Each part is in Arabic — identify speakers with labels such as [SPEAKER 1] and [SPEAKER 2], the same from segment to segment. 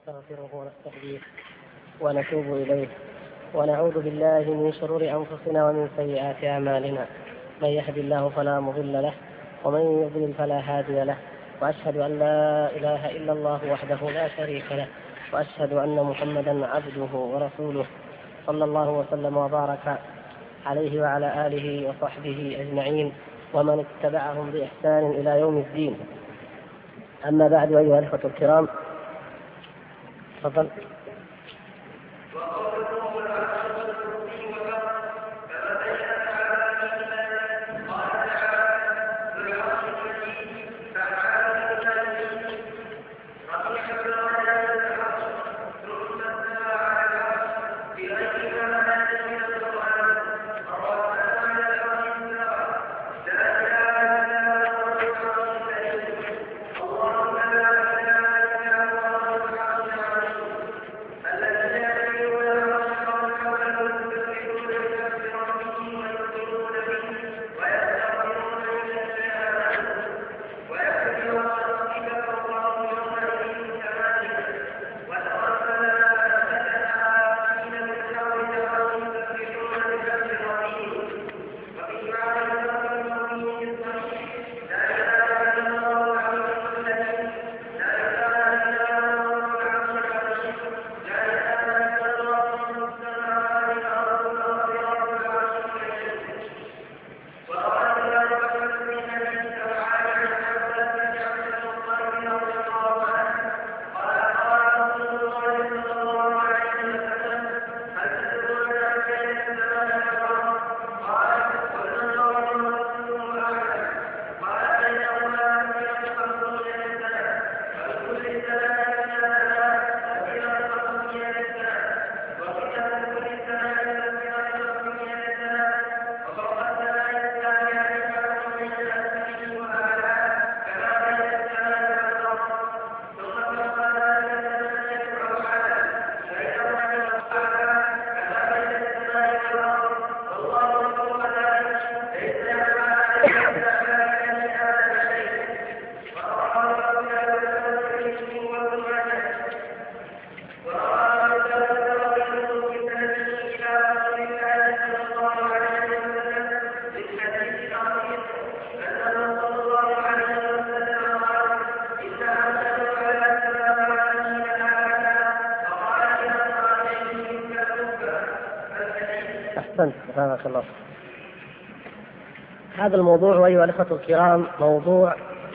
[SPEAKER 1] نستغفره ونستهديه ونتوب إليه ونعوذ بالله من شرور أنفسنا ومن سيئات أعمالنا. من يهد الله فلا مضل له ومن يضلل فلا هادي له، وأشهد أن لا إله إلا الله وحده لا شريك له، وأشهد أن محمدا عبده ورسوله صلى الله وسلم وبارك عليه وعلى آله وصحبه أجمعين ومن اتبعهم بإحسان إلى يوم الدين. أما بعد، أيها الأخوة الكرام، تفضل. هذا الموضوع أيها الأخوة الكرام، موضوع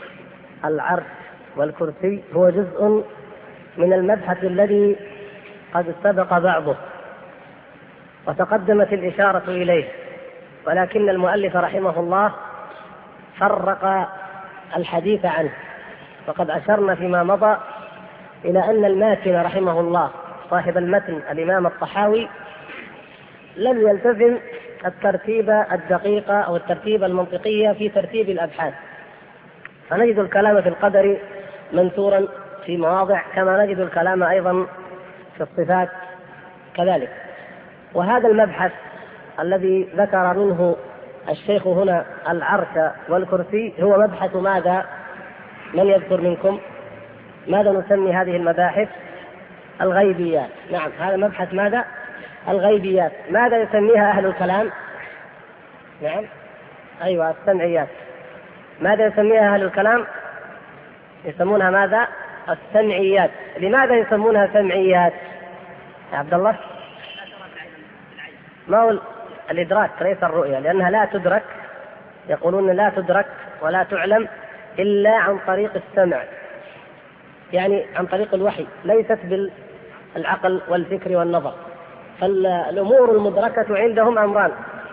[SPEAKER 1] العرش والكرسي، هو جزء من المبحث الذي قد سبق بعضه وتقدمت الإشارة إليه، ولكن المؤلف رحمه الله فرق الحديث عنه. وقد أشرنا فيما مضى إلى أن الماتن رحمه الله صاحب المتن الإمام الطحاوي لم يلتزم الترتيب الدقيق أو الترتيب المنطقي في ترتيب الأبحاث، فنجد الكلام في القدر منثورا في مواضع، كما نجد الكلام أيضا في الصفات كذلك. وهذا المبحث الذي ذكر منه الشيخ هنا العرش والكرسي هو مبحث ماذا؟ من يذكر منكم؟ ماذا نسمي هذه المباحث؟ الغيبيات. نعم، هذا مبحث ماذا؟ الغيبيات. ماذا يسميها أهل الكلام؟ نعم، أيوة، السمعيات. ماذا يسميها أهل الكلام؟ يسمونها ماذا؟ السمعيات. لماذا يسمونها سمعيات يا عبد الله؟ ما هو الإدراك ليس الرؤية، لأنها لا تدرك، يقولون لا تدرك ولا تعلم إلا عن طريق السمع، يعني عن طريق الوحي، ليست بالعقل والفكر والنظر. فالأمور المدركة عندهم أمران،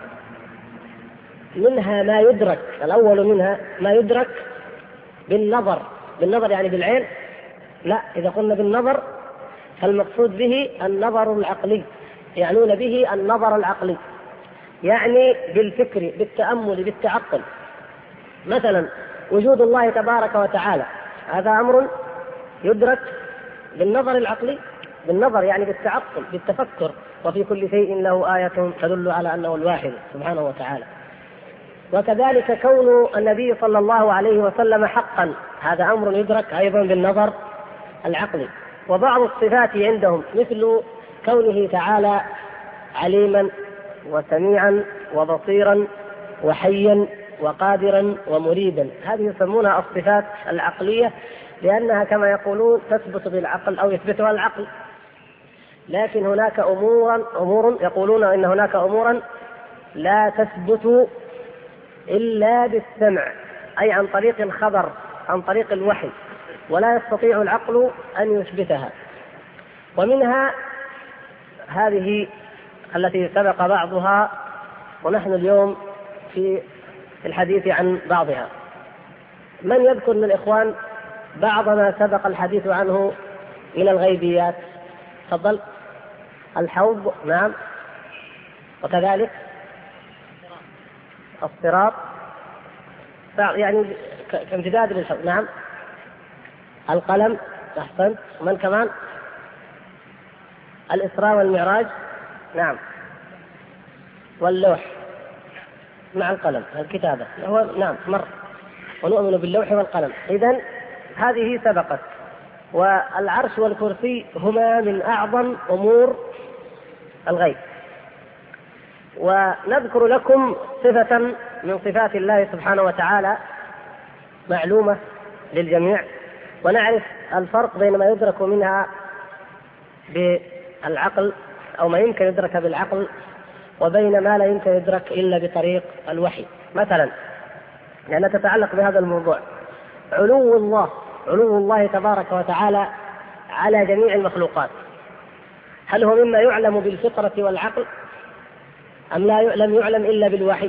[SPEAKER 1] منها ما يدرك، الأول منها ما يدرك بالنظر يعني بالعين. لا، إذا قلنا بالنظر فالمقصود به النظر العقلي، يعنون به النظر العقلي، يعني بالفكر، بالتأمل، بالتعقل. مثلا وجود الله تبارك وتعالى، هذا أمر يدرك بالنظر العقلي، بالنظر يعني بالتعقل، بالتفكر. وفي كل شيء له آية تدل على أنه الواحد سبحانه وتعالى. وكذلك كون النبي صلى الله عليه وسلم حقا، هذا أمر يدرك أيضا بالنظر العقلي. وبعض الصفات عندهم مثل كونه تعالى عليما وسميعا وبصيرا وحيا وقادرا ومريدا، هذه يسمونها الصفات العقلية، لأنها كما يقولون تثبت بالعقل أو يثبتها العقل. لكن هناك أمور يقولون إن هناك أمورا لا تثبت إلا بالسمع، أي عن طريق الخبر، عن طريق الوحي، ولا يستطيع العقل أن يثبتها. ومنها هذه التي سبق بعضها، ونحن اليوم في الحديث عن بعضها. من يذكر من الإخوان بعض ما سبق الحديث عنه من الغيبيات؟ تفضل. الحوض، نعم، وكذلك الصراط، يعني كامتداد للحوض، نعم. القلم، أحسنت. ومن كمان؟ الإسراء والمعراج، نعم. واللوح مع القلم، الكتابة هو، نعم، مر. ونؤمن باللوح والقلم. إذن هذه سبقت. والعرش والكرسي هما من أعظم أمور الغيب. ونذكر لكم صفة من صفات الله سبحانه وتعالى معلومة للجميع، ونعرف الفرق بين ما يدرك منها بالعقل أو ما يمكن يدرك بالعقل وبين ما لا يمكن يدرك إلا بطريق الوحي. مثلا لأنها تتعلق بهذا الموضوع، علو الله تبارك وتعالى على جميع المخلوقات، هل هو مما يعلم بالفطرة والعقل أم لم يعلم إلا بالوحي؟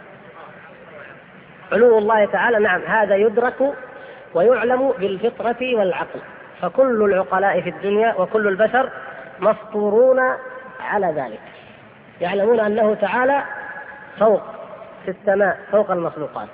[SPEAKER 1] علو الله تعالى، نعم، هذا يدرك ويعلم بالفطرة والعقل. فكل العقلاء في الدنيا وكل البشر مفطورون على ذلك، يعلمون أنه تعالى فوق في السماء فوق المخلوقات.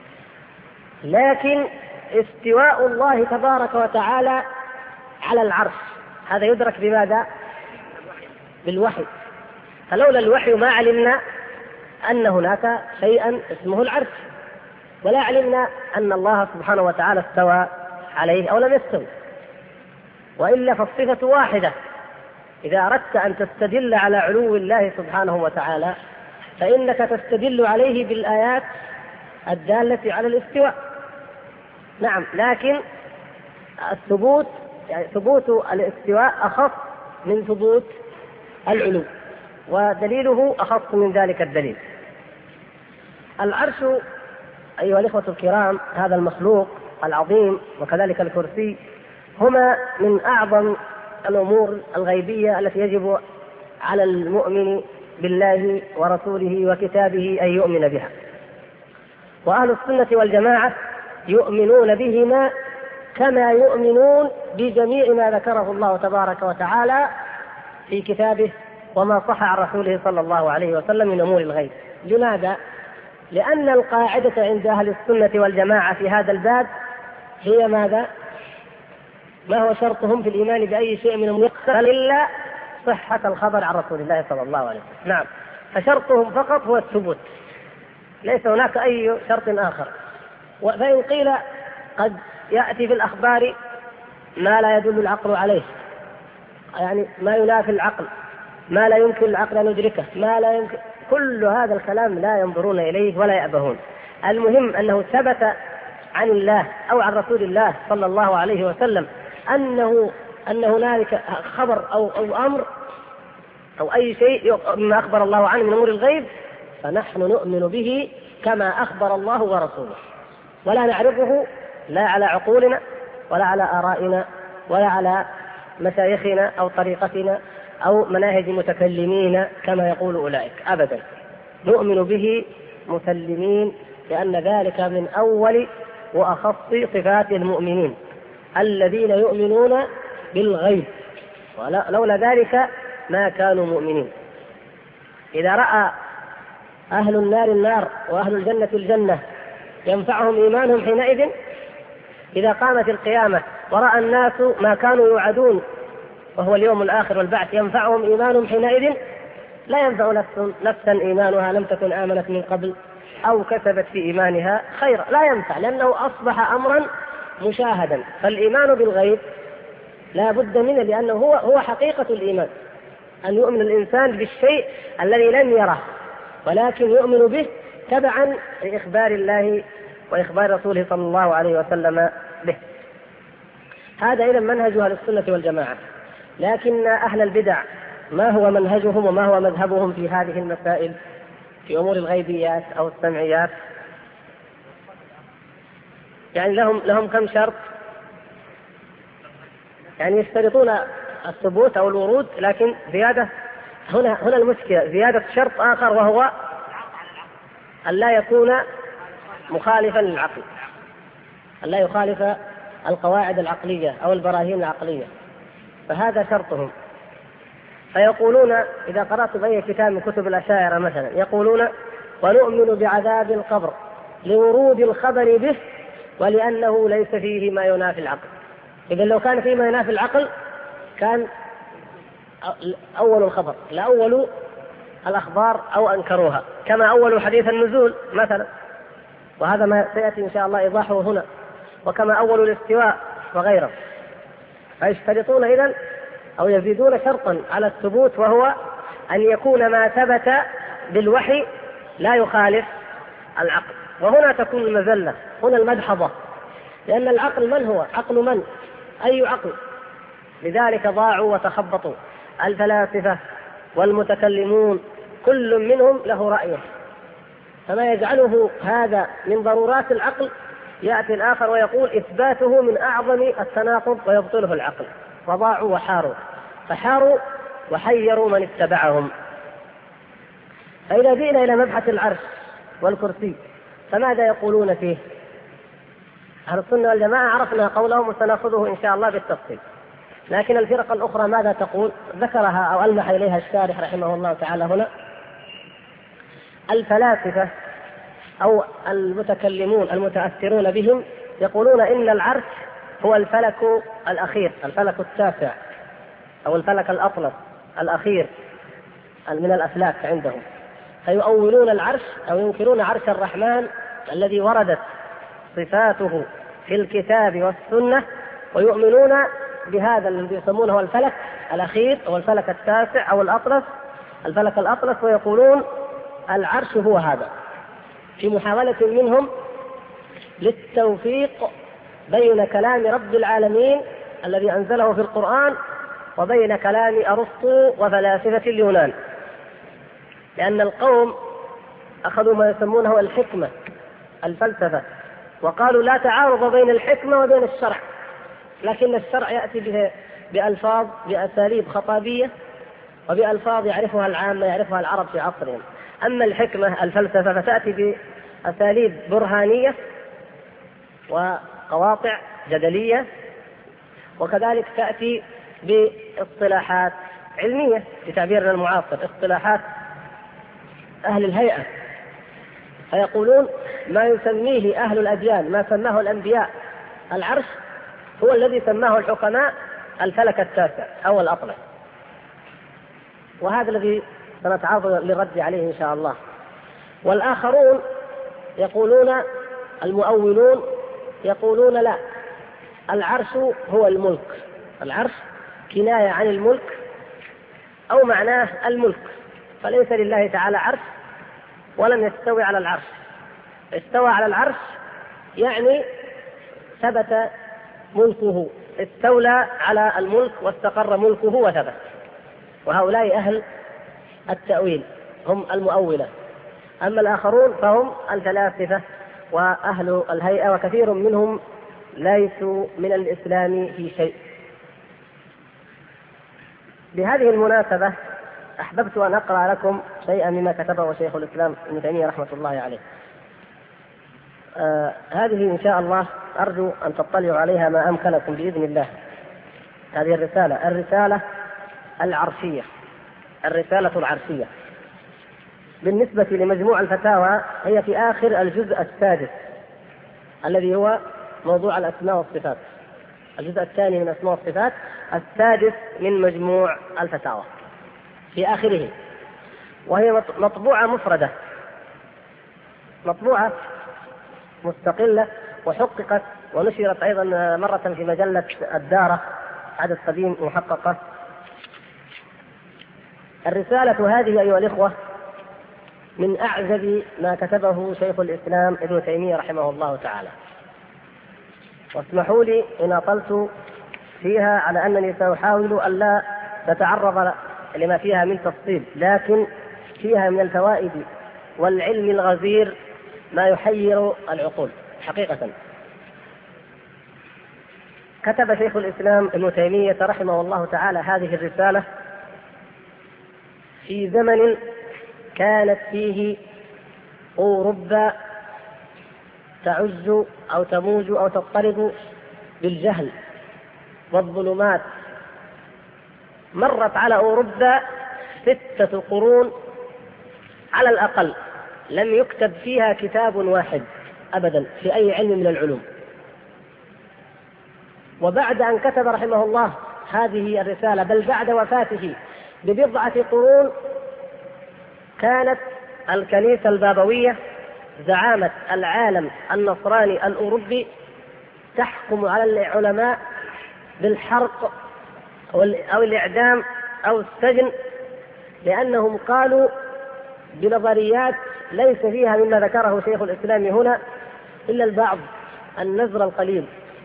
[SPEAKER 1] لكن استواء الله تبارك وتعالى على العرش هذا يدرك بماذا؟ بالوحي. فلولا الوحي ما علمنا أن هناك شيئا اسمه العرش، ولا علمنا أن الله سبحانه وتعالى استوى عليه أو لم يستوي. وإلا فالصفة واحدة. إذا أردت أن تستدل على علو الله سبحانه وتعالى فإنك تستدل عليه بالآيات الدالة على الاستواء، نعم. لكن الثبوت، يعني ثبوت الاستواء أخص من ثبوت العلو، ودليله أخص من ذلك الدليل. العرش أيها الإخوة الكرام، هذا المخلوق العظيم وكذلك الكرسي هما من أعظم الأمور الغيبية التي يجب على المؤمن بالله ورسوله وكتابه أن يؤمن بها. وأهل السنة والجماعة يؤمنون بهما كما يؤمنون بجميع ما ذكره الله تبارك وتعالى في كتابه وما صح عن رسوله صلى الله عليه وسلم من أمور الغيب. لماذا؟ لأن القاعدة عند أهل السنة والجماعة في هذا الباب هي ماذا؟ ما هو شرطهم في الإيمان بأي شيء من الأمور إلا صحة الخبر عن رسول الله صلى الله عليه وسلم، نعم. فشرطهم فقط هو الثبوت، ليس هناك أي شرط آخر. فإن قيل قد يأتي في الأخبار ما لا يدل العقل عليه، يعني ما ينافي العقل، ما لا يمكن العقل أن يدركه، ما لا يمكن، كل هذا الكلام لا ينظرون إليه ولا يأبهون. المهم أنه ثبت عن الله أو عن رسول الله صلى الله عليه وسلم أن هنالك خبر أو أمر أو أي شيء مما أخبر الله عنه من أمور الغيب، فنحن نؤمن به كما أخبر الله ورسوله، ولا نعرضه لا على عقولنا ولا على آرائنا ولا على مشايخنا أو طريقتنا أو مناهج متكلمين كما يقول أولئك، أبدا. نؤمن به مسلمين، لأن ذلك من أول وأخص صفات المؤمنين الذين يؤمنون بالغيب، ولولا ذلك ما كانوا مؤمنين. إذا رأى أهل النار النار وأهل الجنة الجنة ينفعهم إيمانهم حينئذ؟ إذا قامت القيامة ورأى الناس ما كانوا يوعدون وهو اليوم الآخر والبعث ينفعهم إيمانهم حينئذ؟ لا ينفع نفسا إيمانها لم تكن آمنت من قبل أو كسبت في إيمانها خيرا، لا ينفع، لأنه أصبح أمرا مشاهدا. فالإيمان بالغيب لا بد منه، لأنه هو حقيقة الإيمان، أن يؤمن الإنسان بالشيء الذي لم يره ولكن يؤمن به تبعا لإخبار الله وإخبار رسوله صلى الله عليه وسلم به. هذا إذن منهج أهل السنة والجماعة. لكن أهل البدع ما هو منهجهم وما هو مذهبهم في هذه المسائل في أمور الغيبيات أو السمعيات؟ يعني لهم كم شرط؟ يعني يشترطون الثبوت أو الورود، لكن زيادة هنا المشكلة زيادة شرط آخر، وهو أن لا يكون مخالفا للعقل، أن لا يخالف القواعد العقلية أو البراهين العقلية، فهذا شرطهم. فيقولون إذا قرأت بأي كتاب من كتب الأشاعرة مثلا يقولون ونؤمن بعذاب القبر لورود الخبر به ولأنه ليس فيه ما ينافي العقل. إذا لو كان فيه ما ينافي العقل كان أول الخبر لا أول الأخبار أو أنكروها، كما أول حديث النزول مثلا، وهذا ما سيأتي إن شاء الله إيضاحه هنا، وكما أول الاستواء وغيره. فيشترطون إذن أو يزيدون شرطا على الثبوت، وهو أن يكون ما ثبت بالوحي لا يخالف العقل. وهنا تكون المذلة، هنا المدحضة، لأن العقل من هو؟ عقل من؟ أي عقل؟ لذلك ضاعوا وتخبطوا الفلاسفة والمتكلمون، كل منهم له رأيه، فما يجعله هذا من ضرورات العقل يأتي الآخر ويقول إثباته من أعظم التناقض ويبطله العقل. فضاعوا وحاروا، فحاروا وحيروا من اتبعهم. فإذا جئنا إلى مبحث العرش والكرسي فماذا يقولون فيه؟ أهل السنة والجماعة عرفنا قولهم وسنأخذه إن شاء الله بالتفصيل، لكن الفرق الأخرى ماذا تقول؟ ذكرها أو ألمح إليها الشارح رحمه الله تعالى هنا. الفلاسفة أو المتكلمون المتأثرون بهم يقولون إن العرش هو الفلك الأخير، الفلك التاسع أو الفلك الأطلس الأخير من الأفلاك عندهم، فيؤولون العرش أو ينكرون عرش الرحمن الذي وردت صفاته في الكتاب والسنة، ويؤمنون بهذا الذي يسمونه الفلك الأخير أو الفلك التاسع أو الأطلس، الفلك الأطلس، ويقولون العرش هو هذا، في محاولة منهم للتوفيق بين كلام رب العالمين الذي أنزله في القرآن وبين كلام أرسطو وفلاسفة اليونان، لأن القوم أخذوا ما يسمونه الحكمة الفلسفة، وقالوا لا تعارض بين الحكمة وبين الشرع، لكن الشرع يأتي بألفاظ بأساليب خطابية وبألفاظ يعرفها العامة يعرفها العرب في عصرهم، أما الحكمة الفلسفة فتأتي بأساليب برهانية وقواطع جدلية، وكذلك تأتي باصطلاحات علمية في تعبيرنا المعاصر، اصطلاحات أهل الهيئة. فيقولون ما يسميه أهل الأديان ما سماه الأنبياء العرش هو الذي سماه الحكماء الفلك التاسع أو الأطلس، وهذا الذي سنتعرض للرد عليه إن شاء الله. والآخرون يقولون المؤولون يقولون لا، العرش هو الملك، العرش كناية عن الملك أو معناه الملك، فليس لله تعالى عرش ولم يستوي على العرش. استوى على العرش يعني ثبت ملكه، استولى على الملك واستقر ملكه وثبت. وهؤلاء أهل التأويل هم المؤولة. أما الآخرون فهم الفلاسفة وأهل الهيئة، وكثير منهم ليسوا من الإسلام في شيء. بهذه المناسبة أحببت أن أقرأ لكم شيئا مما كتبه شيخ الإسلام ابن تيمية رحمة الله عليه. هذه إن شاء الله أرجو أن تطلعوا عليها ما أمكنكم بإذن الله. هذه الرسالة العرشية، الرسالة العرشية بالنسبة لمجموع الفتاوى هي في آخر الجزء السادس الذي هو موضوع الأسماء والصفات، الجزء الثاني من الأسماء والصفات السادس من مجموع الفتاوى في آخره، وهي مطبوعة مفردة، مطبوعة مستقلة، وحققت ونشرت أيضا مرة في مجلة الدارة عدد قديم محققة. الرسالة هذه أيها الإخوة من أعجب ما كتبه شيخ الإسلام ابن تيمية رحمه الله تعالى، واسمحوا لي إن أطلت فيها على أنني سأحاول ألا تتعرض لما فيها من تفصيل، لكن فيها من الفوائد والعلم الغزير ما يحير العقول حقيقة. كتب شيخ الإسلام ابن تيمية رحمه الله تعالى هذه الرسالة في زمن كانت فيه أوروبا تعز أو تموج أو تضطرب بالجهل والظلمات. مرت على أوروبا 6 قرون على الأقل لم يكتب فيها كتاب واحد أبدا في أي علم من العلوم. وبعد أن كتب رحمه الله هذه الرسالة، بل بعد وفاته ب1 قرون، كانت الكنيسة البابوية زعامة العالم النصراني الأوروبي تحكم على العلماء بالحرق أو الإعدام أو السجن، لأنهم قالوا بنظريات ليس فيها مما ذكره شيخ الإسلام هنا إلا البعض النزر القليل.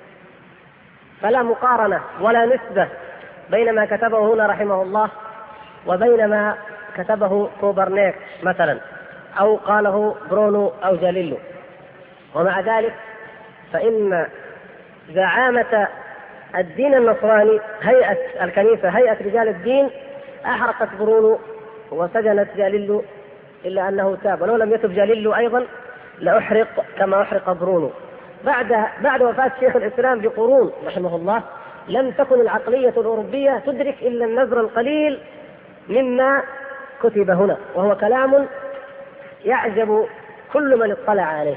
[SPEAKER 1] فلا مقارنة ولا نسبة بين ما كتبه هنا رحمه الله وبين ما كتبه كوبرنيك مثلا أو قاله برونو أو جاليلو. ومع ذلك فإن زعامة الدين النصراني، هيئة الكنيسة، هيئة رجال الدين، أحرقت برونو وسجنت جاليلو، إلا أنه تاب، ولو لم يتب جاليلو أيضا لأحرق كما أحرق برونو. بعد وفاة شيخ الإسلام بقرون رحمه الله لم تكن العقلية الأوروبية تدرك إلا النذر القليل مما كتب هنا، وهو كلام يعجب كل من اطلع عليه.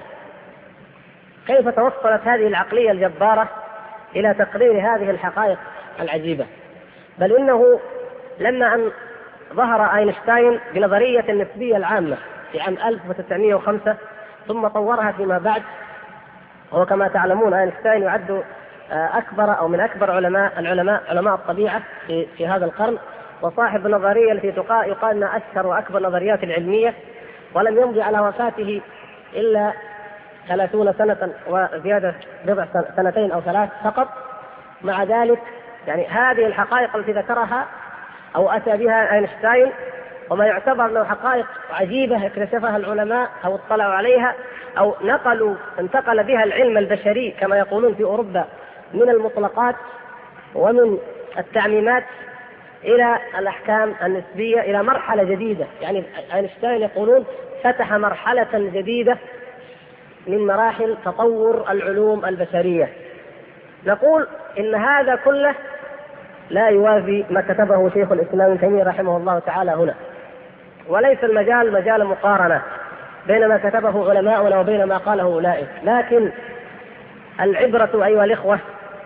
[SPEAKER 1] كيف توصلت هذه العقلية الجبارة إلى تقرير هذه الحقائق العجيبة؟ بل إنه لما أن ظهر أينشتاين بنظرية النسبية العامة في عام 1905 ثم طورها فيما بعد، وهو كما تعلمون أينشتاين يعد أكبر أو من أكبر علماء الطبيعة في هذا القرن، وصاحب النظرية التي يقال أنها أشهر وأكبر النظريات العلمية، ولم يمضي على وفاته إلا 30 سنة وزيادة 2 أو 3 فقط. مع ذلك يعني هذه الحقائق التي ذكرها أو أتى بها أينشتاين، وما يعتبر له حقائق عجيبة اكتشفها العلماء أو اطلعوا عليها أو انتقل بها العلم البشري كما يقولون في أوروبا من المطلقات ومن التعميمات إلى الأحكام النسبية، إلى مرحلة جديدة. يعني أينشتاين يقولون فتح مرحلة جديدة من مراحل تطور العلوم البشرية. نقول إن هذا كله لا يوازي ما كتبه شيخ الإسلام ابن تيمية رحمه الله تعالى هنا، وليس المجال مجال مقارنة بين ما كتبه علماؤنا وبين ما قاله أولئك، لكن العبرة أيها الإخوة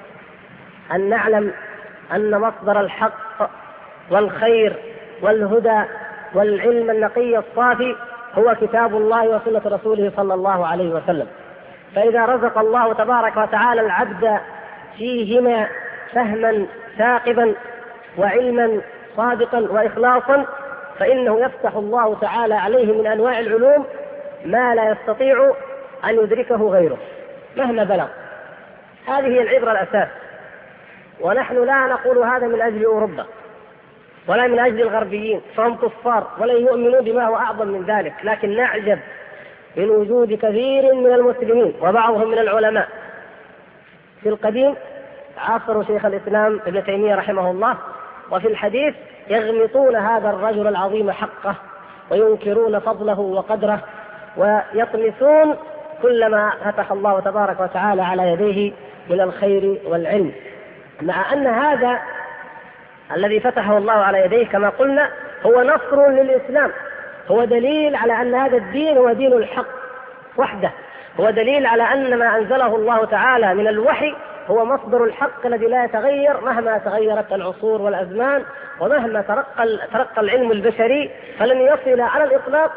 [SPEAKER 1] أن نعلم أن مصدر الحق والخير والهدى والعلم النقي الصافي هو كتاب الله وسنة رسوله صلى الله عليه وسلم. فإذا رزق الله تبارك وتعالى العبد فيهما فهما ثاقبا وعلما صادقا وإخلاصا، فإنه يفتح الله تعالى عليه من أنواع العلوم ما لا يستطيع أن يدركه غيره مهما بلغ. هذه هي العبرة الأساس. ونحن لا نقول هذا من أجل أوروبا ولا من أجل الغربيين، فهم كفار ولا يؤمنون بما هو أعظم من ذلك، لكن نعجب من وجود كثير من المسلمين وبعضهم من العلماء في القديم عاصروا شيخ الإسلام ابن تيمية رحمه الله، وفي الحديث يغمطون هذا الرجل العظيم حقه وينكرون فضله وقدره ويطمسون كل ما فتح الله تبارك وتعالى على يديه من الخير والعلم، مع أن هذا الذي فتحه الله على يديه كما قلنا هو نصر للإسلام، هو دليل على أن هذا الدين هو دين الحق وحده، هو دليل على أن ما أنزله الله تعالى من الوحي هو مصدر الحق الذي لا يتغير مهما تغيرت العصور والأزمان ومهما ترقى العلم البشري، فلن يصل على الإطلاق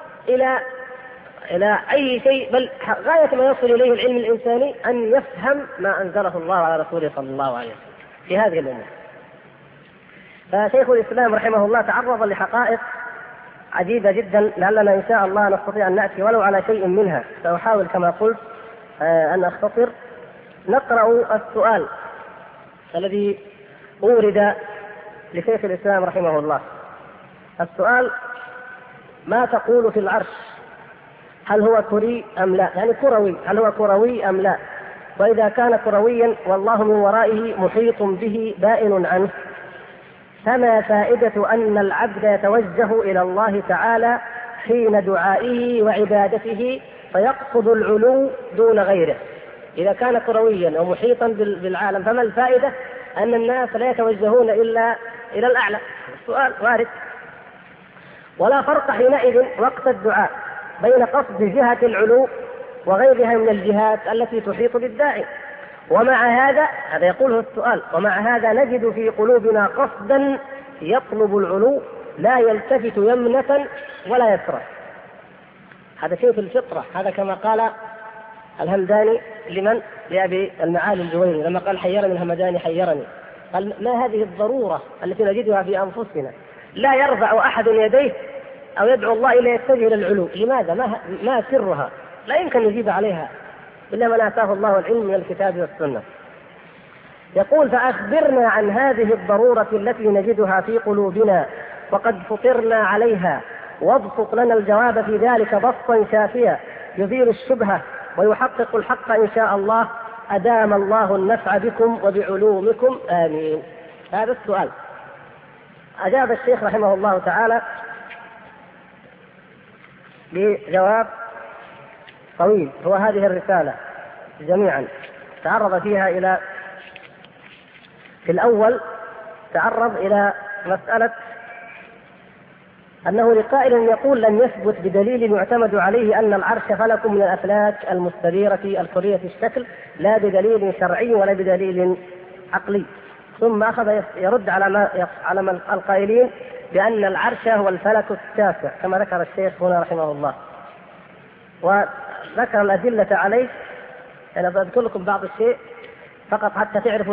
[SPEAKER 1] إلى أي شيء، بل غاية ما يصل إليه العلم الإنساني أن يفهم ما أنزله الله على رسوله صلى الله عليه وسلم. في هذه الأمور. فشيخ الإسلام رحمه الله تعرض لحقائق عجيبة جدا، لعلنا إن شاء الله نستطيع أن نأتي ولو على شيء منها. سأحاول كما قلت أن أختصر. نقرأ السؤال الذي أورد لشيخ الإسلام رحمه الله. السؤال: ما تقول في العرش؟ هل هو كري أم لا؟ يعني كروي، هل هو كروي أم لا؟ وإذا كان كرويا والله من ورائه محيط به بائن عنه، فما فائدة أن العبد يتوجه إلى الله تعالى حين دعائه وعبادته فيقصد العلو دون غيره؟ إذا كان كرويا ومحيطا بالعالم فما الفائدة أن الناس لا يتوجهون إلا إلى الأعلى؟ السؤال وارد. ولا فرق حينئذ وقت الدعاء بين قصد جهة العلو وغيرها من الجهات التي تحيط بالداعي. ومع هذا يقوله السؤال: ومع هذا نجد في قلوبنا قصدا يطلب العلو لا يلتفت يمنة ولا يسرى. هذا شيء في الفطرة. هذا كما قال الهمداني لأبي المعالي الجويني لما قال: حيرني الهمداني حيرني. قال: ما هذه الضرورة التي نجدها في أنفسنا؟ لا يرفع أحد يديه أو يدعو الله إلا يتجه إلى العلو. لماذا؟ ما سرها؟ لا يمكن نجيب عليها إلا من آتاه الله العلم من الكتاب والسنة. يقول: فأخبرنا عن هذه الضرورة التي نجدها في قلوبنا وقد فطرنا عليها، وابسط لنا الجواب في ذلك بسطا شافيا يزيل الشبهة ويحقق الحق إن شاء الله. أدام الله النفع بكم وبعلومكم آمين. هذا السؤال. أجاب الشيخ رحمه الله تعالى بجواب طويل، هو هذه الرسالة جميعا تعرض فيها إلى، في الأول تعرض إلى مسألة أنه لقائل يقول: لم يثبت بدليل يعتمد عليه أن العرش فلك من الأفلاك المستديرة الكرية الشكل، لا بدليل شرعي ولا بدليل عقلي. ثم أخذ يرد على القائلين بأن العرش هو الفلك التاسع كما ذكر الشيخ هنا رحمه الله، وذكر الأدلة عليه. أنا بذكر لكم بعض الشيء فقط حتى تعرفوا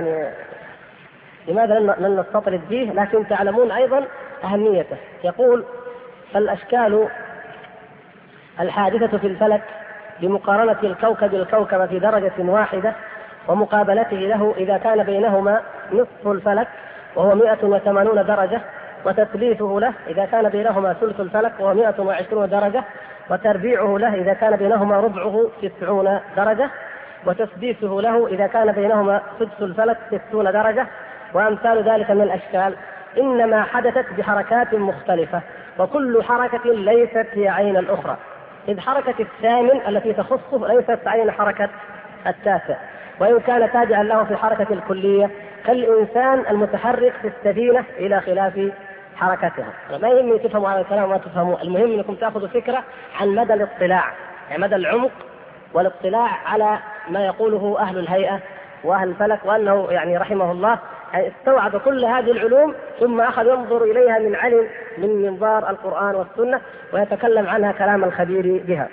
[SPEAKER 1] لماذا لن نستطرد فيه، لكن تعلمون أيضا أهميته. يقول: فالأشكال الحادثة في الفلك بمقارنة الكوكب الكوكب في درجة واحدة ومقابلته له إذا كان بينهما نصف الفلك وهو 180 درجة، وتثليثه له إذا كان بينهما ثلث الفلك وهو 120 درجة، وتربيعه له إذا كان بينهما ربعه 90 درجة، وتسديسه له إذا كان بينهما سدس الفلك 60 درجة، وأمثال ذلك من الأشكال، إنما حدثت بحركات مختلفة، وكل حركة ليست هي عين الأخرى، إذ حركة الثامن التي تخصه ليست عين حركة التاسع، وإن كان تابعا له في الحركة الكلية كالإنسان المتحرك في السفينة إلى خلاف حركتها. ما يهم تفهموا هذا الكلام وما تفهموا، المهم أنكم تأخذوا فكرة عن مدى الاطلاع، يعني مدى العمق والاطلاع على ما يقوله أهل الهيئة وأهل الفلك، وأنه يعني رحمه الله استوعب كل هذه العلوم ثم أخذ ينظر إليها من علم من منظار القرآن والسنة ويتكلم عنها كلام الخبير بها.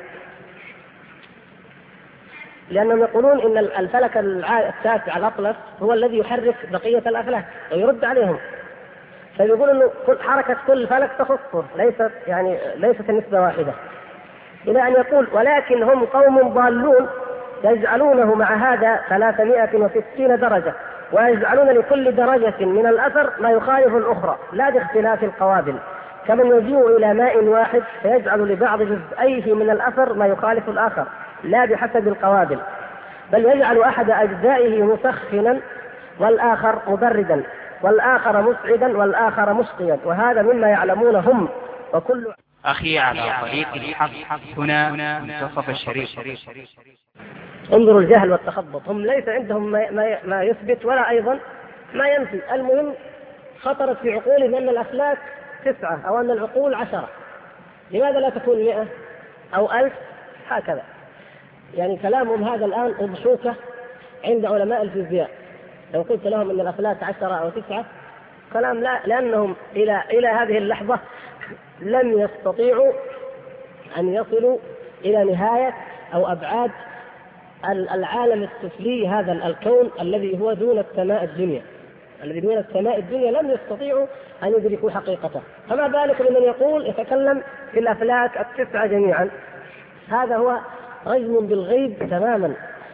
[SPEAKER 1] لأنهم يقولون إن الفلك التاسع الأطلس هو الذي يحرك بقية الأفلاك ويرد عليهم، فيقول إنه حركة كل فلك تخصه، ليست النسبة واحدة، إلى أن يقول: ولكن هم قوم ضالون يجعلونه مع هذا 360 درجة، ويجعلون لكل درجة من الأثر ما يخالف الأخرى لا باختلاف القوابل، كمن يجيء إلى ماء واحد فيجعل لبعض جزئيه من الأثر ما يخالف الآخر لا بحسب القوابل، بل يجعل أحد أجزائه مسخنا والآخر مبردا والآخر مسعدا والآخر مسقيا، وهذا مما يعلمون هم. وكل
[SPEAKER 2] أخي على طريق الحق هنا منتصف الشريف.
[SPEAKER 1] انظروا الجهل والتخبط، هم ليس عندهم ما يثبت ولا أيضا ما ينفي. المهم خطرت في عقولهم أن الأفلاك 9 أو أن العقول 10، لماذا لا تكون 100 أو 1000 هكذا؟ يعني كلامهم هذا الآن أضحوكة عند علماء الفيزياء. لو قلت لهم أن الأفلاك 10 أو 9 كلام لا، لأنهم إلى هذه اللحظة لم يستطيعوا أن يصلوا إلى نهاية أو أبعاد العالم السفلي، هذا الكون الذي هو دون السماء الدنيا، الذي دون السماء الدنيا لم يستطيعوا أن يدركوا حقيقته، فما بالك بمن يقول يتكلم في الأفلاك التسعة جميعا؟ هذا هو رجم بالغيب تماما.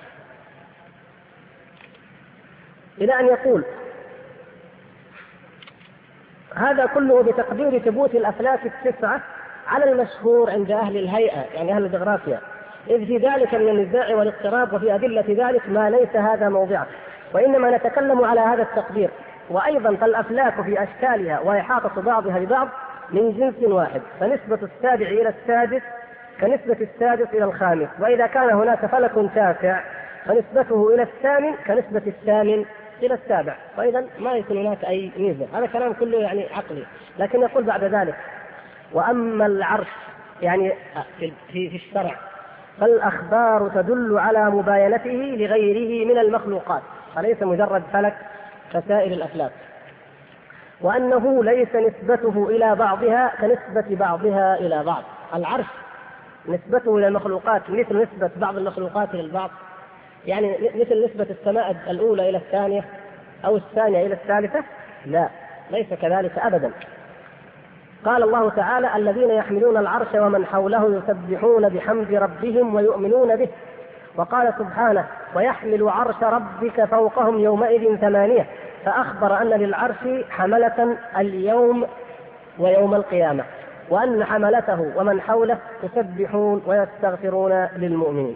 [SPEAKER 1] إلى أن يقول هذا كله بتقدير ثبوت الأفلاك التسعة على المشهور عند أهل الهيئة، يعني أهل الجغرافيا، إذ في ذلك من النزاع والاضطراب، وفي أدلة ذلك ما ليس هذا موضعه، وإنما نتكلم على هذا التقدير. وأيضا فالأفلاك في أشكالها وإحاطة بعضها ببعض من جنس واحد، فنسبة السابع إلى السادس كنسبة السادس إلى الخامس، وإذا كان هناك فلك تاسع فنسبته إلى الثامن كنسبة الثامن إلى السابع، وإذا ما يكون هناك أي ميزة. هذا كلام كله يعني عقلي. لكن يقول بعد ذلك: وأما العرش يعني في الشرع فالأخبار تدل على مباينته لغيره من المخلوقات، فليس مجرد فلك كسائر الأفلاك، وأنه ليس نسبته إلى بعضها كنسبة بعضها إلى بعض. العرش نسبته إلى المخلوقات مثل نسبة بعض المخلوقات إلى البعض، يعني مثل نسبة السماء الأولى إلى الثانية أو الثانية إلى الثالثة؟ لا، ليس كذلك أبدا. قال الله تعالى: الذين يحملون العرش ومن حوله يسبحون بحمد ربهم ويؤمنون به. وقال سبحانه: ويحمل عرش ربك فوقهم يومئذ ثمانية، فأخبر أن للعرش حملة اليوم ويوم القيامة، وأن حملته ومن حوله يسبحون ويستغفرون للمؤمنين.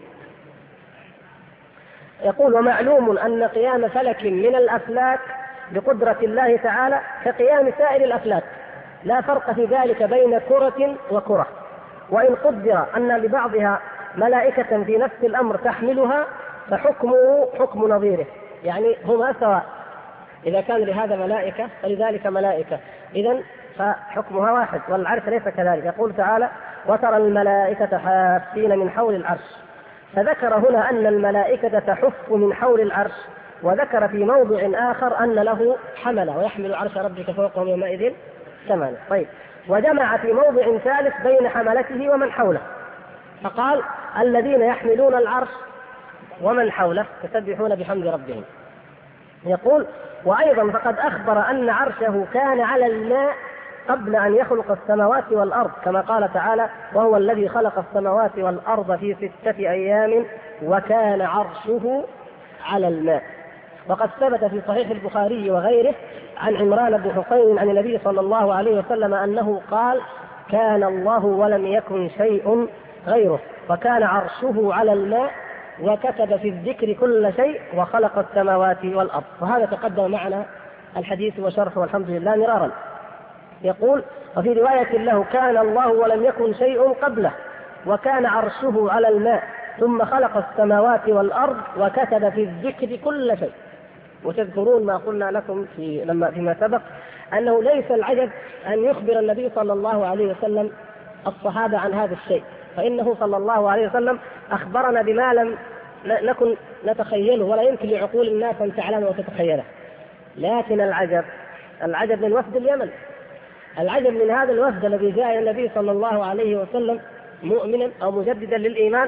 [SPEAKER 1] يقول: ومعلوم أن قيام فلك من الأفلاك بقدرة الله تعالى كقيام سائر الأفلاك، لا فرق في ذلك بين كرة وكرة، وإن قدر أن لبعضها ملائكة في نفس الأمر تحملها فحكمه حكم نظيره، يعني هما سواء، إذا كان لهذا ملائكة فلذلك ملائكة، إذن فحكمها واحد. والعرش ليس كذلك. يقول تعالى: وترى الملائكة حافين من حول العرش، فذكر هنا أن الملائكة تحف من حول العرش، وذكر في موضع آخر أن له حملة: ويحمل عرش ربك فوقهم يومئذ ثمانية. طيب، وجمع في موضع ثالث بين حملته ومن حوله، فقال: الذين يحملون العرش ومن حوله يسبحون بحمد ربهم. يقول: وأيضا فقد أخبر أن عرشه كان على الماء قبل أن يخلق السماوات والأرض، كما قال تعالى: وهو الذي خلق السماوات والأرض في 6 أيام وكان عرشه على الماء. وقد ثبت في صحيح البخاري وغيره عن عمران بن حسين عن النبي صلى الله عليه وسلم أنه قال: كان الله ولم يكن شيء غيره، وكان عرشه على الماء، وكتب في الذكر كل شيء، وخلق السماوات والأرض. وهذا تقدم معنا الحديث وشرحه والحمد لله مرارا. يقول: وفي رواية له: كان الله ولم يكن شيء قبله، وكان عرشه على الماء، ثم خلق السماوات والأرض، وكتب في الذكر كل شيء. وتذكرون ما قلنا لكم فيما سبق أنه ليس العجب أن يخبر النبي صلى الله عليه وسلم الصحابة عن هذا الشيء، فإنه صلى الله عليه وسلم أخبرنا بما لم نكن نتخيله، ولا يمكن لعقول الناس أن تعلم وتتخيله. لكن العجب من وفد اليمن، العجب من هذا الوفد الذي جاء إلى النبي صلى الله عليه وسلم مؤمنا أو مجددا للإيمان،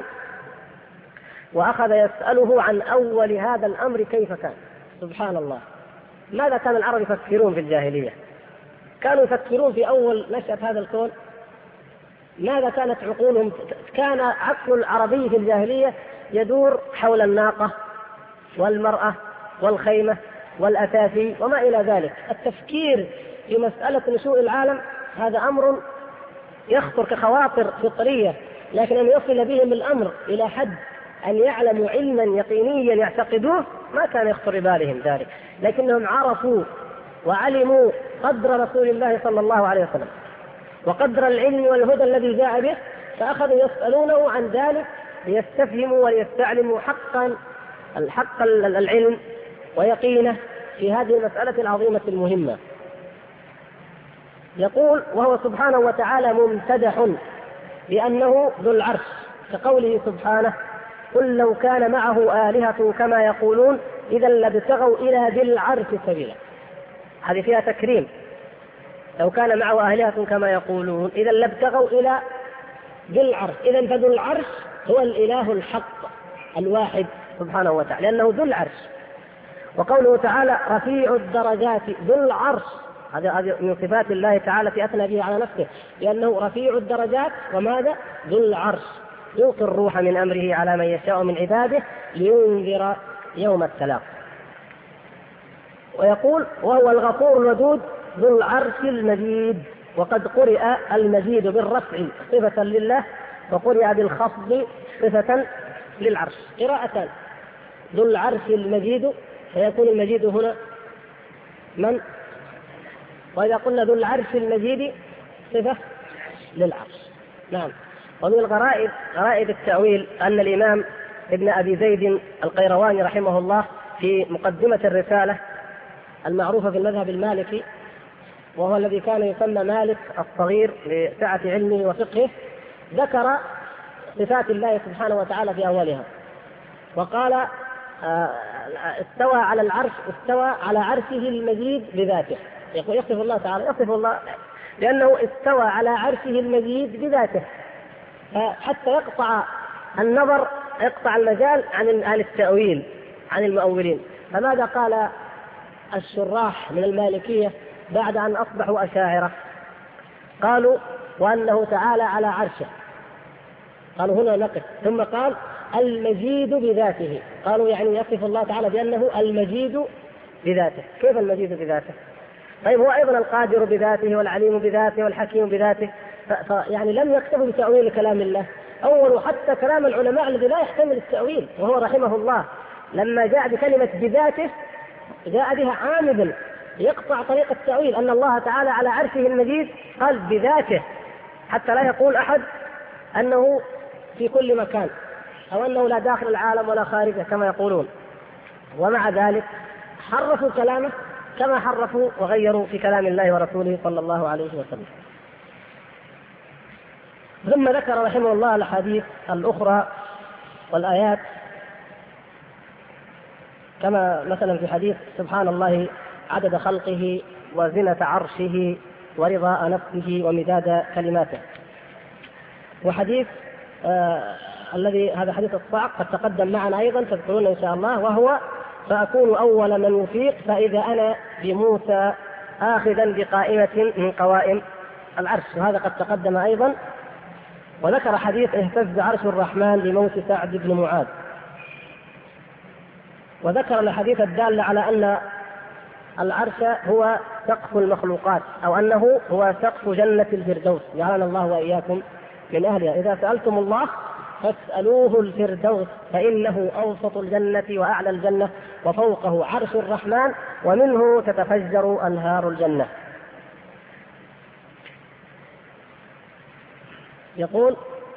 [SPEAKER 1] وأخذ يسأله عن أول هذا الأمر كيف كان. سبحان الله، ماذا كان العرب يفكرون في الجاهلية؟ كانوا يفكرون في أول نشأة هذا الكون، ماذا كانت عقولهم؟ كان عقل العربي في الجاهلية يدور حول الناقة والمرأة والخيمة والأثاثي وما إلى ذلك. التفكير في مسألة نشوء العالم هذا أمر يخطر كخواطر فطرية، لكن أن يصل بهم الأمر إلى حد أن يعلموا علما يقينيا يعتقدوه ما كان يخطر ببالهم ذلك، لكنهم عرفوا وعلموا قدر رسول الله صلى الله عليه وسلم وقدر العلم والهدى الذي جاء به، فأخذوا يسألونه عن ذلك ليستفهموا وليستعلموا الحق العلم ويقينه في هذه المسألة العظيمة المهمة. يقول: وهو سبحانه وتعالى ممتدح لأنه ذو العرش، كقوله سبحانه: قل لو كان معه آلهة كما يقولون إذا لابتغوا إلى ذي العرش سبيلا. هذه فيها تكريم، لو كان معه آلهة كما يقولون إذا لابتغوا إلى ذي العرش. إذا فذو العرش هو الإله الحق الواحد سبحانه وتعالى لأنه ذو العرش. وقوله تعالى رفيع الدرجات ذو العرش، هذا من صفات الله تعالى في أثنى به على نفسه، لأنه رفيع الدرجات وماذا؟ ذو العرش، يلقي الروح من أمره على من يشاء من عباده لينذر يوم التلاق. ويقول وهو الغفور الودود ذو العرش المجيد. وقد قرئ المجيد بالرفع صفة لله، وقرئ بالخفض صفة للعرش، قراءتان. ذو العرش المجيد، فيكون المجيد هنا من؟ وإذا قلنا ذو العرش المجيد صفة للعرش. نعم. ومن غرائب التأويل أن الإمام ابن أبي زيد القيرواني رحمه الله في مقدمة الرسالة المعروفة في المذهب المالكي، وهو الذي كان يسمى مالك الصغير لسعة علمه وفقهه، ذكر صفات الله سبحانه وتعالى في أولها، وقال استوى على العرش، استوى على عرشه المجيد بذاته. يصف الله تعالى، يصف الله لأنه استوى على عرشه المجيد بذاته، حتى يقطع النظر، يقطع المجال عن أهل التأويل، عن المؤولين. فماذا قال الشراح من المالكية بعد أن أصبحوا أشاعرة؟ قالوا وأنه تعالى على عرشه، قالوا هنا نقف، ثم قال المجيد بذاته، قالوا يعني يصف الله تعالى بأنه المجيد بذاته. كيف المجيد بذاته؟ طيب هو أيضا القادر بذاته والعليم بذاته والحكيم بذاته، يعني لم يكتفوا بتأويل كلام الله. أول حتى كلام العلماء الذي لا يحتمل التأويل، وهو رحمه الله لما جاء بكلمة بذاته جاء بها عامدا يقطع طريق التأويل، أن الله تعالى على عرشه المجيد قال بذاته، حتى لا يقول أحد أنه في كل مكان أو أنه لا داخل العالم ولا خارجه كما يقولون. ومع ذلك حرفوا كلامه كما حرفوا وغيروا في كلام الله ورسوله صلى الله عليه وسلم. ثم ذكر رحمه الله الحديث الأخرى والآيات، كما مثلا في حديث سبحان الله عدد خلقه وزنة عرشه ورضاء نفسه ومداد كلماته. وحديث الذي هذا حديث الصعق قد تقدم معنا أيضا، تذكرون إن شاء الله، وهو فأكون أول من يفيق فإذا أنا بموسى آخذا بقائمة من قوائم العرش، وهذا قد تقدم أيضا. وذكر حديث اهتز عرش الرحمن بموت سعد بن معاذ. وذكر الحديث الدال على أن العرش هو سقف المخلوقات، أو أنه هو سقف جنة الفردوس، جعلنا الله وإياكم من أهلها. إذا سألتم الله فاسألوه الفردوس فإنه أوسط الجنة وأعلى الجنة وفوقه عرش الرحمن ومنه تتفجر أنهار الجنة. يقول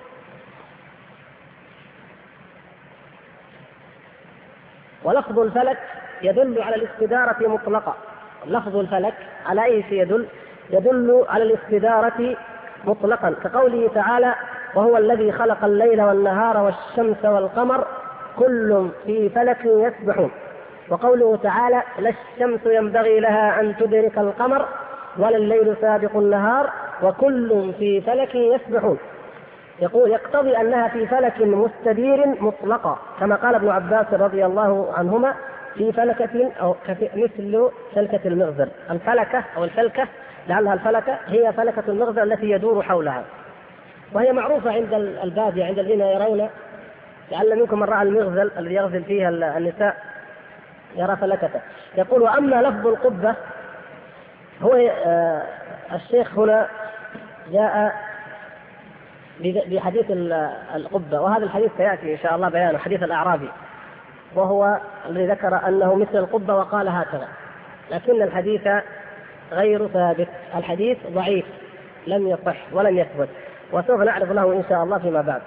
[SPEAKER 1] ولفظ الفلك يدل على الاستدارة مطلقة. لفظ الفلك على أي شيء يدل على الاستدارة مطلقا، كقوله تعالى وهو الذي خلق الليل والنهار والشمس والقمر كل في فلك يسبحون. وقوله تعالى لا الشمس ينبغي لها أن تدرك القمر ولا الليل سابق النهار وكل في فلك يسبحون. يقول يقتضي أنها في فلك مستدير مطلقا، كما قال ابن عباس رضي الله عنهما في فلكة أو مثل فلكة المغزر. الفلكة أو الفلكة لعلها الفلكة هي فلكة المغزر التي يدور حولها، وهي معروفة عند البادية عند الذين يرون، لعل منكم من رأى المغزل الذي يغزل فيها النساء يرى فلكته. يقول وأما لفظ القبة هو الشيخ هنا جاء بحديث القبة، وهذا الحديث سيأتي إن شاء الله بيانه، حديث الأعرابي، وهو الذي ذكر أنه مثل القبة وقال هكذا، لكن الحديث غير ثابت، الحديث ضعيف لم يصح ولم يثبت، وسوف نعرف له إن شاء الله فيما بعد.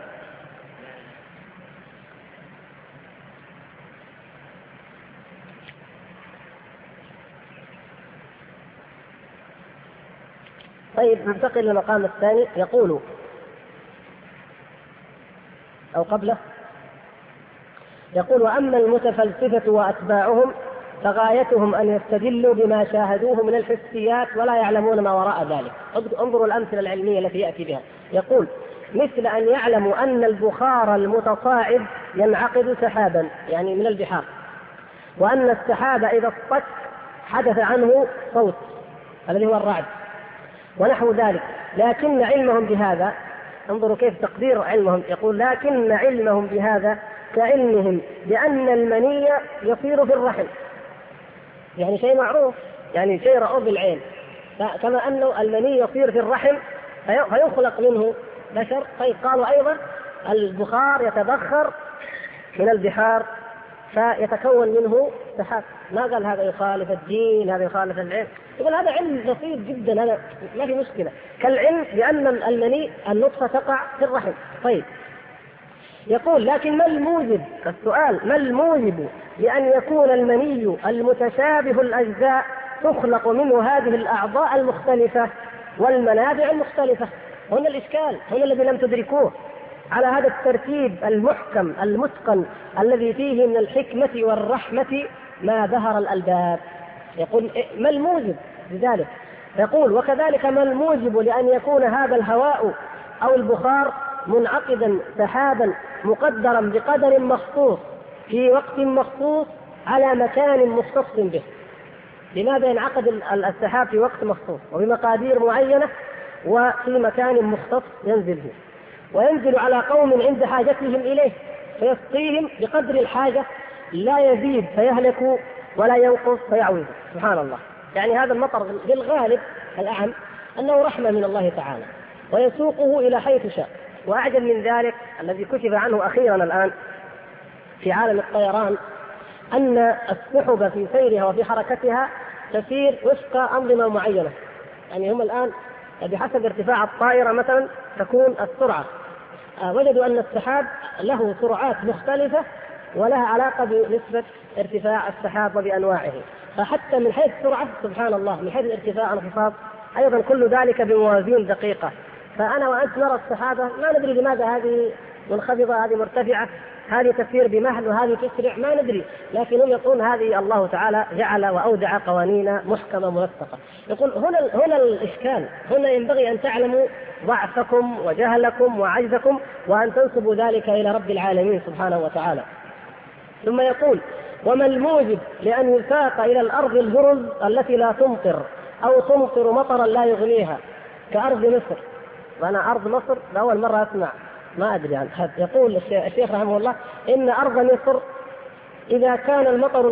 [SPEAKER 1] طيب ننتقل للمقام الثاني. يقول أو قبله يقول وأما المتفلسفة وأتباعهم فغايتهم أن يستدلوا بما شاهدوه من الحسيات ولا يعلمون ما وراء ذلك. انظروا الأمثلة العلمية التي يأتي بها. يقول مثل أن يعلموا أن البخار المتصاعد ينعقد سحابا يعني من البحار، وأن السحاب إذا اصطك حدث عنه صوت الذي هو الرعد ونحو ذلك. لكن علمهم بهذا، انظروا كيف تقدير علمهم، يقول لكن علمهم بهذا كعلمهم بأن المني يصير في الرحم، يعني شيء معروف، يعني شيء رأوه بالعين، كما أنه المني يصير في الرحم فيخلق منه بشر. طيب قالوا أيضا البخار يتبخر من البحار فيتكون منه سحاب. ما قال هذا يخالف الدين، هذا يخالف العلم، يقول هذا علم بسيط جدا، هذا ما في مشكلة، كالعلم بأن المني النطفة تقع في الرحم. طيب يقول لكن ما الموجب، السؤال ما الموجب لأن يكون المني المتشابه الأجزاء تخلق منه هذه الأعضاء المختلفة والمنابع المختلفة؟ هنا الإشكال، هنا الذي لم تدركوه على هذا الترتيب المحكم المتقن الذي فيه من الحكمة والرحمة ما ظهر الألباب. يقول ما الموجب لذلك؟ يقول وكذلك ما الموجب لأن يكون هذا الهواء أو البخار منعقدا سحابا مقدرا بقدر مخصوص في وقت مخصوص على مكان مختص به؟ لماذا ينعقد السحاب في وقت مخصوص وبمقادير معينة وفي مكان مختص ينزل فيه، وينزل على قوم عند حاجتهم إليه فيسقيهم بقدر الحاجة، لا يزيد فيهلك ولا ينقص فيعوز؟ سبحان الله. يعني هذا المطر بالغالب الأعم أنه رحمة من الله تعالى ويسوقه إلى حيث شاء. وأعجب من ذلك الذي كشف عنه أخيرا الآن في عالم الطيران أن السحب في سيرها وفي حركتها تسير وفق أنظمة معينة. يعني هم الآن بحسب ارتفاع الطائرة مثلا تكون السرعة، وجدوا أن السحاب له سرعات مختلفة ولها علاقة بنسبة ارتفاع السحاب وبأنواعه، فحتى من حيث السرعة سبحان الله من حيث الارتفاع انخفاض أيضا كل ذلك بموازين دقيقة. فأنا وأنت نرى السحابة ما ندري لماذا هذه منخفضة هذه مرتفعة، هذه تسير بمهل وهذه تسرع، ما ندري، لكن هم يقولون هذه الله تعالى جعل وأودع قوانين محكمة منسقة. يقول هنا الإشكال، هنا ينبغي أن تعلموا ضعفكم وجهلكم وعجزكم وأن تنسبوا ذلك إلى رب العالمين سبحانه وتعالى. ثم يقول وما الموجب لأن يساق إلى الأرض الجرز التي لا تمطر أو تمطر مطرا لا يغنيها كأرض مصر؟ وأنا أرض مصر لأول مرة أسمع، ما أدري عنها. يقول الشيخ رحمه الله إن أرض مصر إذ كان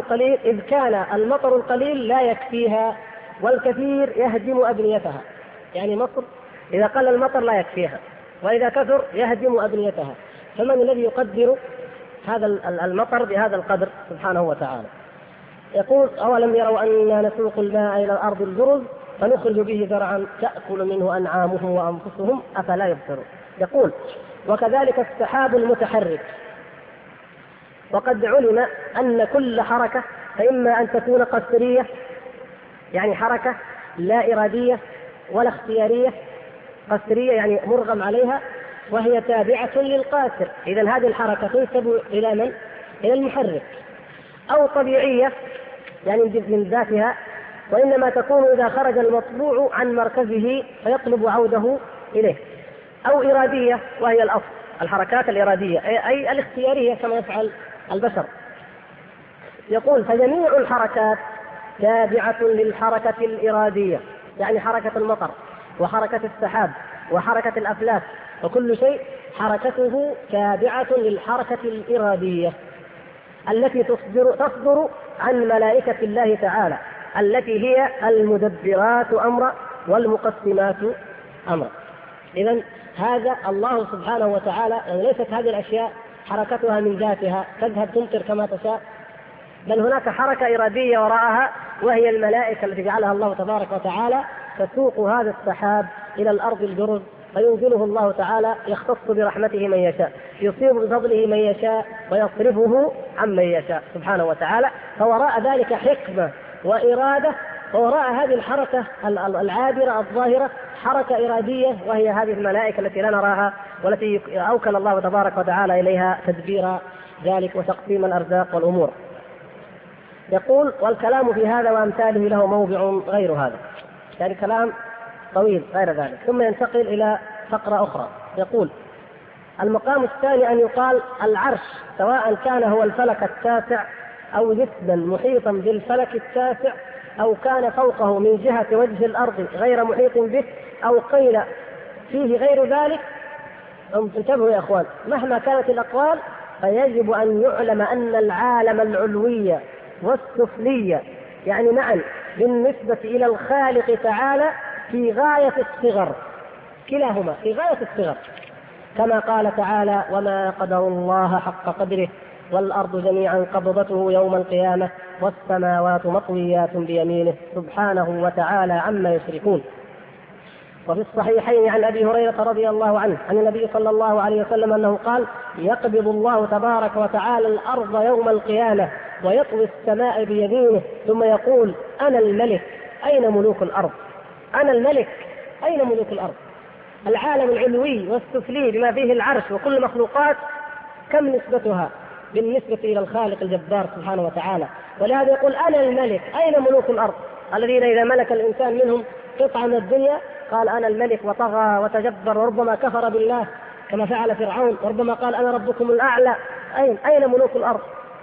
[SPEAKER 1] المطر القليل لا يكفيها والكثير يهدم أبنيتها. يعني مصر إذا قل المطر لا يكفيها وإذا كثر يهدم أبنيتها، فمن الذي يقدر هذا المطر بهذا القدر سبحانه وتعالى؟ يقول أولم يروا أننا نسوق الماء إلى الأرض الجرز فنخرج به زرعا تأكل منه أنعامهم وأنفسهم أفلا يبصرون. يقول وكذلك السحاب المتحرك، وقد علم أن كل حركة فإما أن تكون قسرية يعني حركة لا إرادية ولا اختيارية، قسرية يعني مرغم عليها وهي تابعة للقاسر، إذن هذه الحركة تنسب إلى من؟ إلى المحرك، أو طبيعية يعني من ذاتها وإنما تكون إذا خرج المطبوع عن مركزه فيطلب عوده إليه، أو إرادية وهي الأصل الحركات الإرادية أي الاختيارية كما يفعل البشر. يقول فجميع الحركات تابعة للحركة الإرادية، يعني حركة المطر وحركة السحاب وحركة الأفلاك وكل شيء حركته تابعة للحركة الإرادية التي تصدر عن ملائكة الله تعالى التي هي المدبرات أمرا والمقسمات أمرا. إذن هذا الله سبحانه وتعالى، يعني ليست هذه الأشياء حركتها من ذاتها تذهب تمطر كما تشاء، بل هناك حركة إرادية وراءها وهي الملائكة التي جعلها الله تبارك وتعالى تسوق هذا السحاب إلى الأرض الجرز فينزله الله تعالى يختص برحمته من يشاء، يصيب بفضله من يشاء ويصرفه عمن يشاء سبحانه وتعالى. فوراء ذلك حكمة وإرادة، ووراء هذه الحركة العابرة الظاهرة حركة إرادية وهي هذه الملائكة التي لا نراها والتي أوكل الله تبارك وتعالى إليها تدبير ذلك وتقسيم الأرزاق والأمور. يقول والكلام في هذا وأمثاله له موضع غير هذا، يعني كلام طويل غير ذلك. ثم ينتقل إلى فقرة أخرى يقول المقام الثاني أن يقال العرش، سواء كان هو الفلك التاسع أو جسدا محيطا بالفلك التاسع، أو كان فوقه من جهة وجه الأرض غير محيط به، أو قيل فيه غير ذلك. انتبهوا يا أخوان، مهما كانت الأقوال فيجب أن يعلم أن العالم العلوي والسفلي يعني معا بالنسبة إلى الخالق تعالى في غاية الصغر، كلاهما في غاية الصغر، كما قال تعالى: وما قدر الله حق قدره والأرض جميعا قبضته يوم القيامة والسماوات مطويات بيمينه سبحانه وتعالى عما يشركون. وفي الصحيحين عن أبي هريرة رضي الله عنه عن النبي صلى الله عليه وسلم أنه قال: يقبض الله تبارك وتعالى الأرض يوم القيامة ويطوي السماء بيمينه ثم يقول: أنا الملك أين ملوك الأرض؟ أنا الملك أين ملوك الأرض؟ العالم العلوي والسفلي بما فيه العرش وكل المخلوقات كم نسبتها بالنسبة إلى الخالق الجبار سبحانه وتعالى؟ ولهذا يقول: أنا الملك أين ملوك الأرض؟ الذين إذا ملك الإنسان منهم قطعة من الدنيا قال أنا الملك وطغى وتجبر وربما كفر بالله كما فعل فرعون، وربما قال أنا ربكم الأعلى. أين ملوك الأرض؟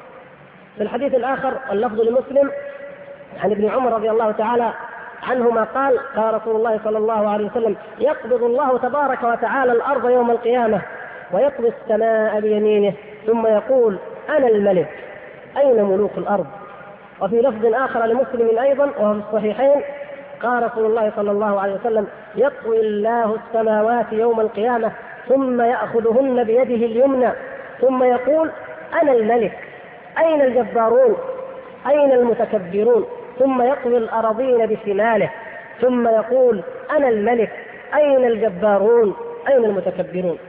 [SPEAKER 1] في الحديث الآخر اللفظ لمسلم عن ابن عمر رضي الله تعالى عنهما قال: قال رسول الله صلى الله عليه وسلم: يقبض الله تبارك وتعالى الأرض يوم القيامة ويطوي السماء بيمينه ثم يقول: أنا الملك أين ملوك الأرض؟ وفي لفظ آخر لمسلم أيضا وهو في الصحيحين قال رسول الله صلى الله عليه وسلم: يطوي الله السماوات يوم القيامة ثم يأخذهن بيده اليمنى ثم يقول: أنا الملك أين الجبارون أين المتكبرون؟ ثم يطوي الأراضين بشماله ثم يقول: أنا الملك أين الجبارون أين المتكبرون؟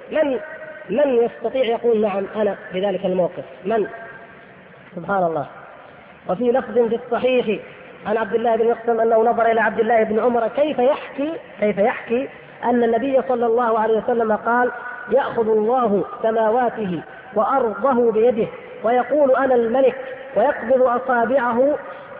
[SPEAKER 1] من يستطيع يقول نعم أنا في ذلك الموقف؟ من؟ سبحان الله. وفي لفظ في الصحيح عن عبد الله بن مقسم أنه نظر إلى عبد الله بن عمر كيف يحكي أن النبي صلى الله عليه وسلم قال: يأخذ الله سماواته وأرضه بيده ويقول: أنا الملك، ويقبض أصابعه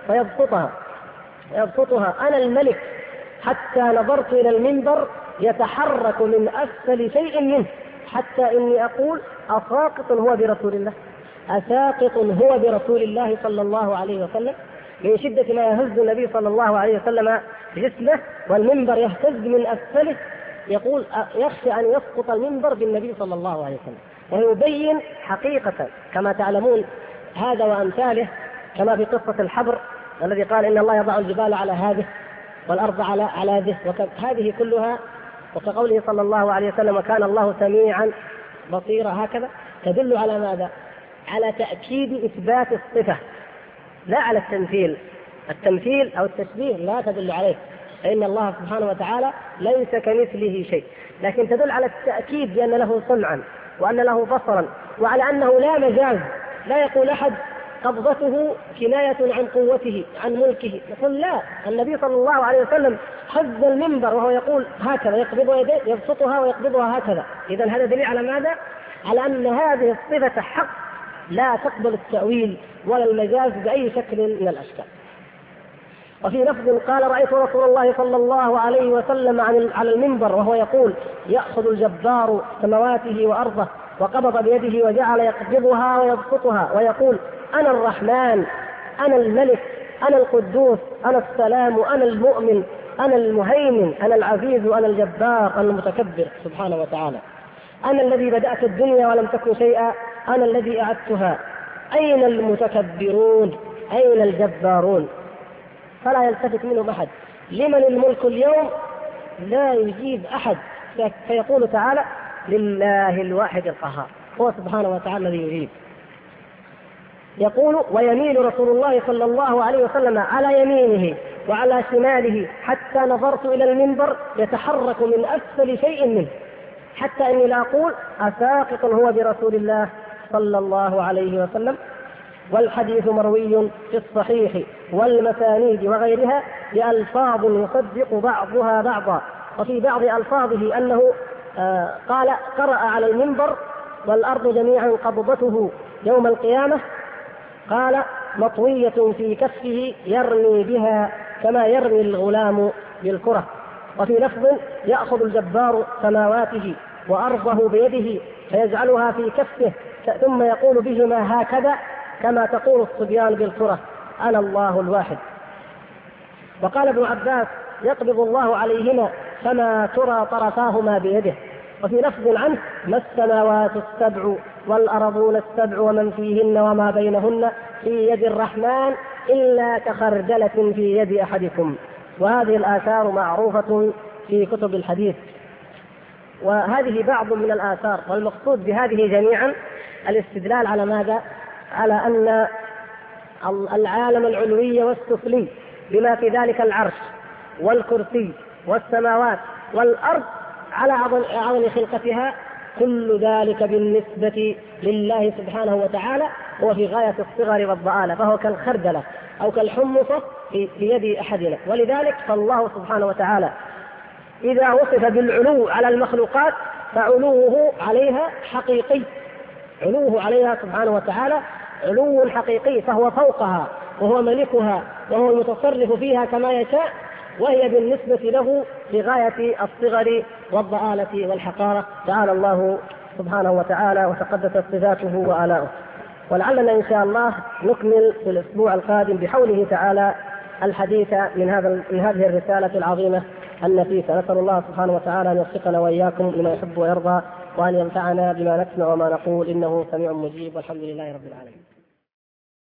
[SPEAKER 1] ويبسطها أنا الملك، حتى نظرت إلى المنبر يتحرك من أسفل شيء منه حتى إني أقول: أساقط هو برسول الله، أساقط هو برسول الله صلى الله عليه وسلم، من شدة ما يهز النبي صلى الله عليه وسلم جسمه والمنبر يهتز من أسفله، يقول يخشى أن يسقط المنبر بالنبي صلى الله عليه وسلم. ويبين حقيقة كما تعلمون هذا وأمثاله، كما في قصة الحبر الذي قال: إن الله يضع الجبال على هذه والأرض على هذه، هذه كلها، وكقوله صلى الله عليه وسلم: وكان الله سميعا بصيرا، هكذا تدل على ماذا؟ على تأكيد إثبات الصفة لا على التمثيل. التمثيل أو التشبيه لا تدل عليه، فإن الله سبحانه وتعالى ليس كمثله شيء، لكن تدل على التأكيد بأن له سمعا وأن له بصرا وعلى أنه لا مجاز. لا يقول أحد قبضته كناية عن قوته عن ملكه، يقول لا، النبي صلى الله عليه وسلم هز المنبر وهو يقول هكذا، يقبض يديه يبسطها ويقبضها هكذا. إذن هذا دليل على ماذا؟ على أن هذه الصفة حق لا تقبل التأويل ولا المجاز بأي شكل من الأشكال. وفي لفظ قال: رأيت رسول الله صلى الله عليه وسلم على المنبر وهو يقول: يأخذ الجبار سماواته وأرضه وقبض بيده وجعل يقبضها ويبسطها ويقول: أنا الرحمن أنا الملك أنا القدوس أنا السلام أنا المؤمن أنا المهيمن أنا العزيز أنا الجبار أنا المتكبر سبحانه وتعالى. أنا الذي بدأت الدنيا ولم تكن شيئا أنا الذي أعدتها. أين المتكبرون أين الجبارون؟ فلا يلتفت منهم أحد. لمن الملك اليوم؟ لا يجيب أحد، فيقول تعالى: لله الواحد القهار، هو سبحانه وتعالى الذي يجيب. يقول: ويميل رسول الله صلى الله عليه وسلم على يمينه وعلى شماله حتى نظرت إلى المنبر يتحرك من أسفل شيء منه، حتى إني لا أقول: أساقط هو برسول الله صلى الله عليه وسلم. والحديث مروي في الصحيح والمسانيد وغيرها بألفاظ يصدق بعضها بعضا. وفي بعض ألفاظه أنه قال: قرأ على المنبر والأرض جميعا قبضته يوم القيامة، قال: مطوية في كفه يرمي بها كما يرمي الغلام بالكرة. وفي لفظ: يأخذ الجبار سماواته وأرضه بيده فيجعلها في كفه ثم يقول بهما هكذا كما تقول الصبيان بالكرة: أنا الله الواحد. وقال ابن عباس: يقبض الله عليهما فما ترى طرفاهما بيده. وفي لفظ عنه: ما السماوات السبع والأرضون السبع ومن فيهن وما بينهن في يد الرحمن إلا كخردلة في يد أحدكم. وهذه الآثار معروفة في كتب الحديث. وهذه بعض من الآثار، والمقصود بهذه جميعا الاستدلال على ماذا؟ على أن العالم العلوي والسفلي بما في ذلك العرش والكرسي والسماوات والأرض على عظم خلقتها، كل ذلك بالنسبة لله سبحانه وتعالى هو في غاية الصغر والضآلة، فهو كالخردلة أو كالحمصة في يد أحدنا. ولذلك فالله سبحانه وتعالى إذا وصف بالعلو على المخلوقات فعلوه عليها حقيقي، علوه عليها سبحانه وتعالى علو حقيقي، فهو فوقها وهو ملكها وهو المتصرف فيها كما يشاء، وهي بالنسبة له في غاية الصغر والضآلة والحقارة. تعالى الله سبحانه وتعالى وتقدست صفاته وآلاؤه. ولعلنا إن شاء الله نكمل في الأسبوع القادم بحوله تعالى الحديث من هذه الرسالة العظيمة النفيسة. نسأل الله سبحانه وتعالى أن يوفقنا وإياكم لما يحب ويرضى، وأن ينفعنا بما نسمع وما نقول، إنه سميع مجيب، والحمد لله رب العالمين.